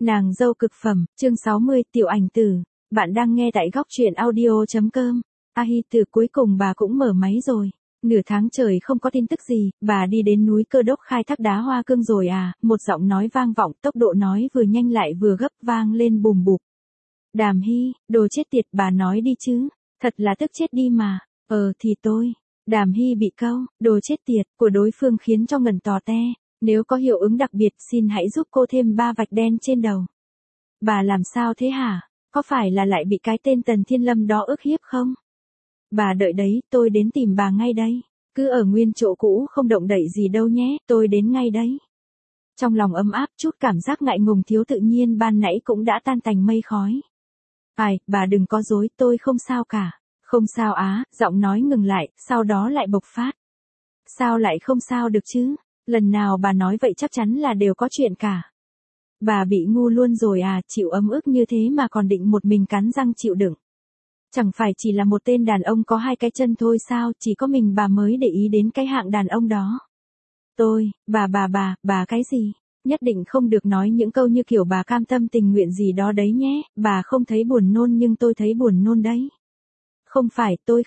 Nàng dâu cực phẩm, chương 60, tiểu ảnh tử. Bạn đang nghe tại góc truyện audio.com. Hi từ cuối cùng bà cũng mở máy rồi. Nửa tháng trời không có tin tức gì, bà đi đến núi Cơ Đốc khai thác đá hoa cương rồi à, một giọng nói vang vọng, tốc độ nói vừa nhanh lại vừa gấp vang lên bùm bụp. Đàm Hy, đồ chết tiệt, bà nói đi chứ, thật là tức chết đi mà. Thì tôi. Đàm Hy bị câu, đồ chết tiệt, của đối phương khiến cho ngẩn tò te. Nếu có hiệu ứng đặc biệt xin hãy giúp cô thêm 3 vạch đen trên đầu. Bà làm sao thế hả? Có phải là lại bị cái tên Tần Thiên Lâm đó ức hiếp không? Bà đợi đấy, tôi đến tìm bà ngay đây. Cứ ở nguyên chỗ cũ không động đậy gì đâu nhé, tôi đến ngay đấy. Trong lòng ấm áp, chút cảm giác ngại ngùng thiếu tự nhiên ban nãy cũng đã tan tành mây khói. Bà đừng có dối, tôi không sao cả. Không sao á, giọng nói ngừng lại, sau đó lại bộc phát. Sao lại không sao được chứ? Lần nào bà nói vậy chắc chắn là đều có chuyện cả. Bà bị ngu luôn rồi à, chịu ấm ức như thế mà còn định một mình cắn răng chịu đựng. Chẳng phải chỉ là một tên đàn ông có 2 cái chân thôi sao, chỉ có mình bà mới để ý đến cái hạng đàn ông đó. Bà cái gì? Nhất định không được nói những câu như kiểu bà cam tâm tình nguyện gì đó đấy nhé, bà không thấy buồn nôn nhưng tôi thấy buồn nôn đấy. Không phải tôi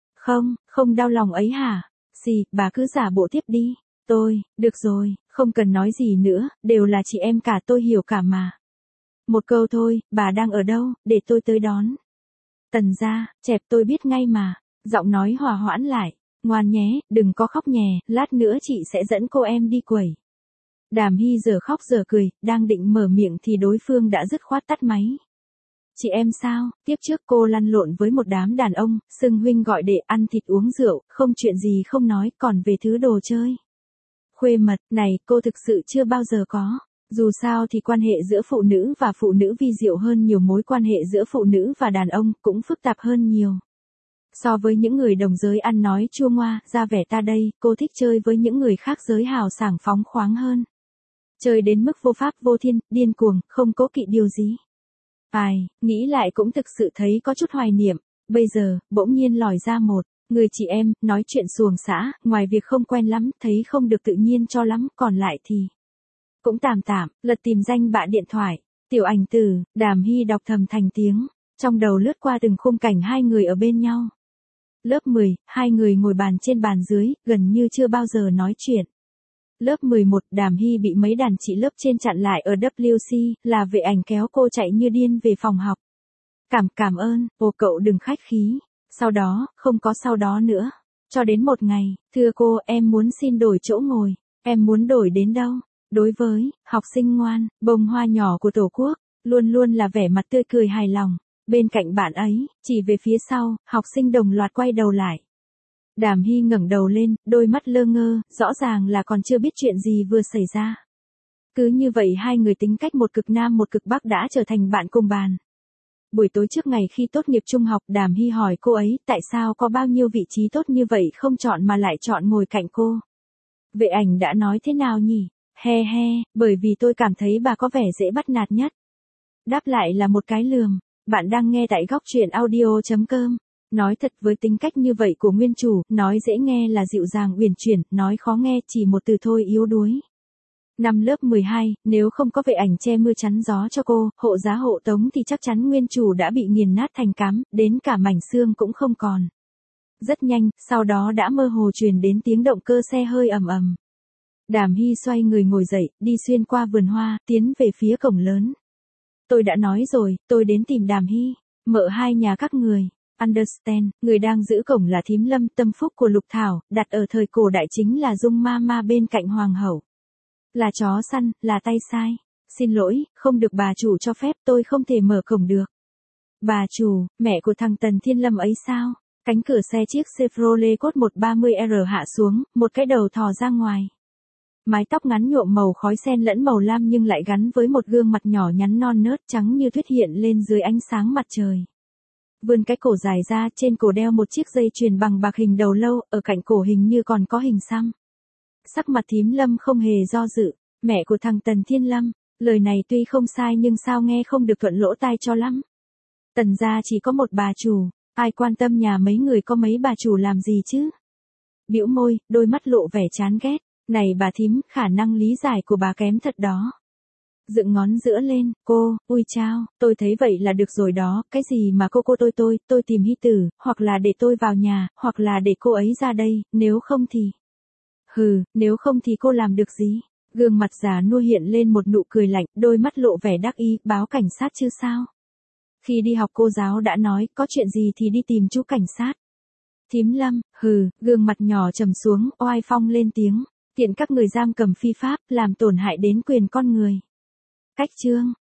không đau lòng ấy hả? Bà cứ giả bộ tiếp đi. Được rồi, không cần nói gì nữa, đều là chị em cả, tôi hiểu cả mà. Một câu thôi, bà đang ở đâu, để tôi tới đón. Tần gia, chẹp tôi biết ngay mà. Giọng nói hòa hoãn lại. Ngoan nhé, đừng có khóc nhè, lát nữa chị sẽ dẫn cô em đi quẩy. Đàm Hy giờ khóc giờ cười, đang định mở miệng thì đối phương đã dứt khoát tắt máy. Chị em sao, tiếp trước cô lăn lộn với một đám đàn ông, xưng huynh gọi để ăn thịt uống rượu, không chuyện gì không nói, còn về thứ đồ chơi. Khuê mật, này, cô thực sự chưa bao giờ có. Dù sao thì quan hệ giữa phụ nữ và phụ nữ vi diệu hơn nhiều, mối quan hệ giữa phụ nữ và đàn ông cũng phức tạp hơn nhiều. So với những người đồng giới ăn nói chua ngoa, ra vẻ ta đây, cô thích chơi với những người khác giới hào sảng phóng khoáng hơn. Chơi đến mức vô pháp vô thiên, điên cuồng, không cố kỵ điều gì. Nghĩ lại cũng thực sự thấy có chút hoài niệm. Bây giờ, bỗng nhiên lòi ra một người chị em, nói chuyện xuồng xã, ngoài việc không quen lắm, thấy không được tự nhiên cho lắm, còn lại thì cũng tạm, lật tìm danh bạ điện thoại. Tiểu ảnh tử, Đàm Hy đọc thầm thành tiếng, trong đầu lướt qua từng khung cảnh 2 người ở bên nhau. Lớp 10, 2 người ngồi bàn trên bàn dưới, gần như chưa bao giờ nói chuyện. Lớp 11, Đàm Hy bị mấy đàn chị lớp trên chặn lại ở WC, là vệ ảnh kéo cô chạy như điên về phòng học. Cảm ơn, cậu đừng khách khí. Sau đó, không có sau đó nữa. Cho đến một ngày, thưa cô, em muốn xin đổi chỗ ngồi. Em muốn đổi đến đâu? Đối với học sinh ngoan, bông hoa nhỏ của Tổ quốc, luôn luôn là vẻ mặt tươi cười hài lòng. Bên cạnh bạn ấy, chỉ về phía sau, học sinh đồng loạt quay đầu lại. Đàm Hy ngẩng đầu lên, đôi mắt lơ ngơ, rõ ràng là còn chưa biết chuyện gì vừa xảy ra. Cứ như vậy 2 người tính cách một cực nam một cực bắc đã trở thành bạn cùng bàn. Buổi tối trước ngày khi tốt nghiệp trung học, Đàm Hy hỏi cô ấy tại sao có bao nhiêu vị trí tốt như vậy không chọn mà lại chọn ngồi cạnh cô. Vệ ảnh đã nói thế nào nhỉ? Bởi vì tôi cảm thấy bà có vẻ dễ bắt nạt nhất. Đáp lại là một cái lườm. Bạn đang nghe tại góc truyện audio.com. Nói thật, với tính cách như vậy của nguyên chủ, nói dễ nghe là dịu dàng uyển chuyển, nói khó nghe chỉ một từ thôi, yếu đuối. Năm lớp 12, nếu không có vệ ảnh che mưa chắn gió cho cô, hộ giá hộ tống thì chắc chắn nguyên chủ đã bị nghiền nát thành cám, đến cả mảnh xương cũng không còn. Rất nhanh, sau đó đã mơ hồ truyền đến tiếng động cơ xe hơi ầm ầm. Đàm Hy xoay người ngồi dậy, đi xuyên qua vườn hoa, tiến về phía cổng lớn. Tôi đã nói rồi, tôi đến tìm Đàm Hy, mợ hai nhà các người. Understand, người đang giữ cổng là thím Lâm, tâm phúc của Lục Thảo, đặt ở thời cổ đại chính là Dung Ma bên cạnh hoàng hậu. Là chó săn, là tay sai. Xin lỗi, không được bà chủ cho phép, tôi không thể mở cổng được. Bà chủ, mẹ của thằng Tần Thiên Lâm ấy sao? Cánh cửa xe chiếc Chevrolet Code 130R hạ xuống, một cái đầu thò ra ngoài. Mái tóc ngắn nhuộm màu khói xen lẫn màu lam nhưng lại gắn với một gương mặt nhỏ nhắn non nớt trắng như tuyết hiện lên dưới ánh sáng mặt trời. Vươn cái cổ dài ra, trên cổ đeo một chiếc dây chuyền bằng bạc hình đầu lâu, ở cạnh cổ hình như còn có hình xăm. Sắc mặt thím Lâm không hề do dự. Mẹ của thằng Tần Thiên Lâm, lời này tuy không sai nhưng sao nghe không được thuận lỗ tai cho lắm. Tần gia chỉ có một bà chủ, ai quan tâm nhà mấy người có mấy bà chủ làm gì chứ? Bĩu môi, đôi mắt lộ vẻ chán ghét. Này bà thím, khả năng lý giải của bà kém thật đó. dựng ngón giữa lên, cô, ui chao, tôi thấy vậy là được rồi đó, cái gì mà cô tôi tìm Hy Tử, hoặc là để tôi vào nhà, hoặc là để cô ấy ra đây, nếu không thì... Hừ, nếu không thì cô làm được gì? Gương mặt già nua hiện lên một nụ cười lạnh, đôi mắt lộ vẻ đắc ý, báo cảnh sát chứ sao? Khi đi học cô giáo đã nói, có chuyện gì thì đi tìm chú cảnh sát. Thím Lâm, hừ, gương mặt nhỏ trầm xuống, oai phong lên tiếng. Kiện các người giam cầm phi pháp, làm tổn hại đến quyền con người. Cách chương